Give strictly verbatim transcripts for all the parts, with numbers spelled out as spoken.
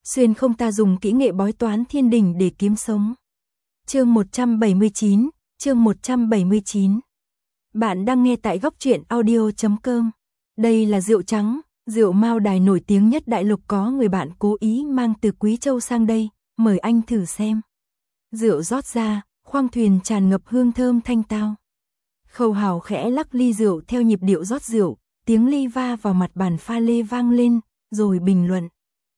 xuyên không ta dùng kỹ nghệ bói toán thiên đình để kiếm sống. Chương một trăm bảy mươi chín, chương một trăm bảy mươi chín. Bạn đang nghe tại góc truyện audio chấm com. Đây là rượu trắng, rượu Mao Đài nổi tiếng nhất đại lục, có người bạn cố ý mang từ Quý Châu sang đây, mời anh thử xem. Rượu rót ra, khoang thuyền tràn ngập hương thơm thanh tao. Khâu Hào khẽ lắc ly rượu theo nhịp điệu rót rượu, tiếng ly va vào mặt bàn pha lê vang lên, rồi bình luận.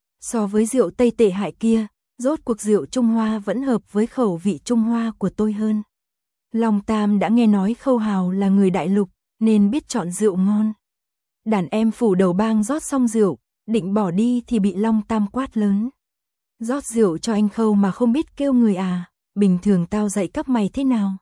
So với rượu Tây tệ hại kia, rốt cuộc rượu Trung Hoa vẫn hợp với khẩu vị Trung Hoa của tôi hơn. Long Tam đã nghe nói Khâu Hào là người đại lục, nên biết chọn rượu ngon. Đàn em Phủ Đầu Bang rót xong rượu, định bỏ đi thì bị Long Tam quát lớn. Rót rượu cho anh Khâu mà không biết kêu người à, bình thường tao dạy các mày thế nào.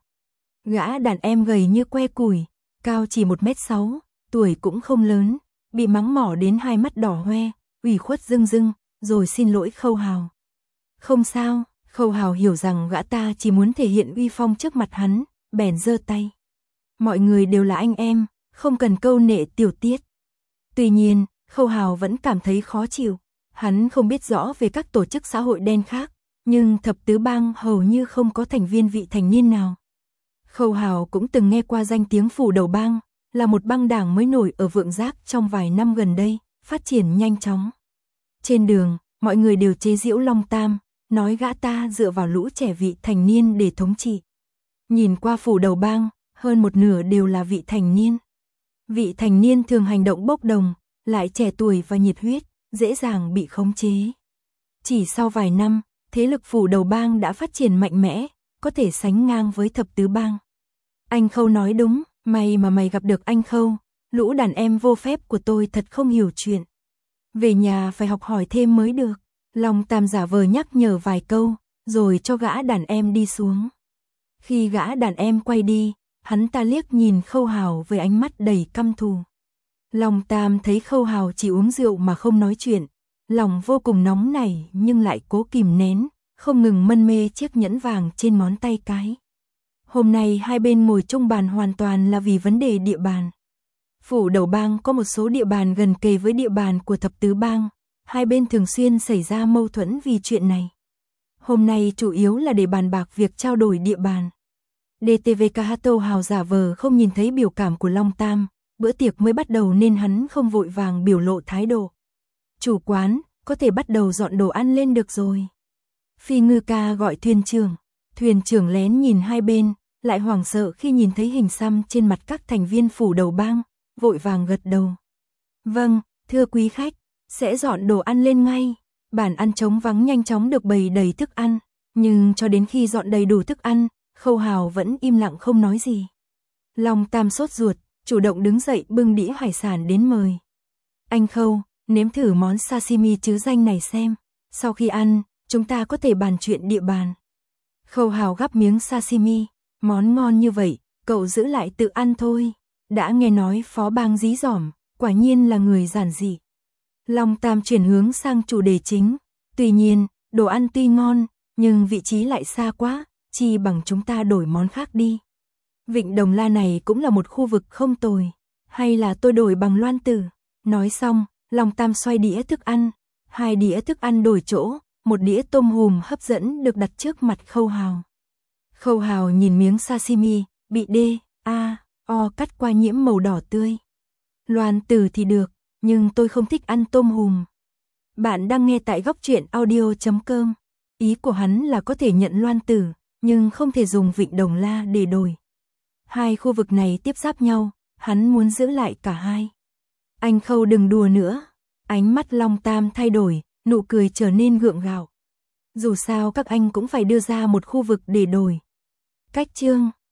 Gã đàn em gầy như que củi, cao chỉ một mét sáu, tuổi cũng không lớn, bị mắng mỏ đến hai mắt đỏ hoe, ủy khuất rưng rưng, rồi xin lỗi Khâu Hào. Không sao, Khâu Hào hiểu rằng gã ta chỉ muốn thể hiện uy phong trước mặt hắn, bèn giơ tay. Mọi người đều là anh em, không cần câu nệ tiểu tiết. Tuy nhiên, Khâu Hào vẫn cảm thấy khó chịu. Hắn không biết rõ về các tổ chức xã hội đen khác, nhưng thập tứ bang hầu như không có thành viên vị thành niên nào. Khâu Hào cũng từng nghe qua danh tiếng Phủ Đầu Bang, là một bang đảng mới nổi ở Vượng Giác trong vài năm gần đây, phát triển nhanh chóng. Trên đường, mọi người đều chế giễu Long Tam, nói gã ta dựa vào lũ trẻ vị thành niên để thống trị. Nhìn qua Phủ Đầu Bang, hơn một nửa đều là vị thành niên. Vị thành niên thường hành động bốc đồng, lại trẻ tuổi và nhiệt huyết, dễ dàng bị khống chế. Chỉ sau vài năm, thế lực Phủ Đầu Bang đã phát triển mạnh mẽ, có thể sánh ngang với thập tứ bang. Anh Khâu nói đúng, may mà mày gặp được anh Khâu, lũ đàn em vô phép của tôi thật không hiểu chuyện. Về nhà phải học hỏi thêm mới được. Long Tam giả vờ nhắc nhở vài câu, rồi cho gã đàn em đi xuống. Khi gã đàn em quay đi, hắn ta liếc nhìn Khâu Hào với ánh mắt đầy căm thù. Long Tam thấy Khâu Hào chỉ uống rượu mà không nói chuyện, lòng vô cùng nóng nảy nhưng lại cố kìm nén, không ngừng mân mê chiếc nhẫn vàng trên ngón tay cái. Hôm nay hai bên ngồi chung bàn hoàn toàn là vì vấn đề địa bàn. Phủ Đầu Bang có một số địa bàn gần kề với địa bàn của thập tứ bang, hai bên thường xuyên xảy ra mâu thuẫn vì chuyện này. Hôm nay chủ yếu là để bàn bạc việc trao đổi địa bàn. đê tê vê Kahato Hào giả vờ không nhìn thấy biểu cảm của Long Tam, bữa tiệc mới bắt đầu nên hắn không vội vàng biểu lộ thái độ. Chủ quán, có thể bắt đầu dọn đồ ăn lên được rồi. Phi Ngư Ca gọi thuyền trưởng, thuyền trưởng lén nhìn hai bên, lại hoảng sợ khi nhìn thấy hình xăm trên mặt các thành viên Phủ Đầu Bang, vội vàng gật đầu. Vâng, thưa quý khách, sẽ dọn đồ ăn lên ngay. Bàn ăn trống vắng nhanh chóng được bày đầy thức ăn, nhưng cho đến khi dọn đầy đủ thức ăn, Khâu Hào vẫn im lặng không nói gì. Long Tam sốt ruột, chủ động đứng dậy bưng đĩa hải sản đến mời. Anh Khâu, nếm thử món sashimi chứ danh này xem, sau khi ăn, chúng ta có thể bàn chuyện địa bàn. Khâu Hào gắp miếng sashimi, món ngon như vậy, cậu giữ lại tự ăn thôi. Đã nghe nói phó bang dí dỏm, quả nhiên là người giản dị. Long Tam chuyển hướng sang chủ đề chính. Tuy nhiên, đồ ăn tuy ngon, nhưng vị trí lại xa quá, chi bằng chúng ta đổi món khác đi. Vịnh Đồng La này cũng là một khu vực không tồi, hay là tôi đổi bằng Loan Tử. Nói xong, Long Tam xoay đĩa thức ăn, hai đĩa thức ăn đổi chỗ, một đĩa tôm hùm hấp dẫn được đặt trước mặt Khâu Hào. Khâu Hào nhìn miếng sashimi, bị D, A, O cắt qua nhiễm màu đỏ tươi. Loan Tử thì được, nhưng tôi không thích ăn tôm hùm. Bạn đang nghe tại góc truyện audio chấm com. Ý của hắn là có thể nhận Loan Tử, nhưng không thể dùng Vịnh Đồng La để đổi. Hai khu vực này tiếp giáp nhau, hắn muốn giữ lại cả hai. Anh Khâu đừng đùa nữa. Ánh mắt Long Tam thay đổi, nụ cười trở nên gượng gạo. Dù sao các anh cũng phải đưa ra một khu vực để đổi. Cách chương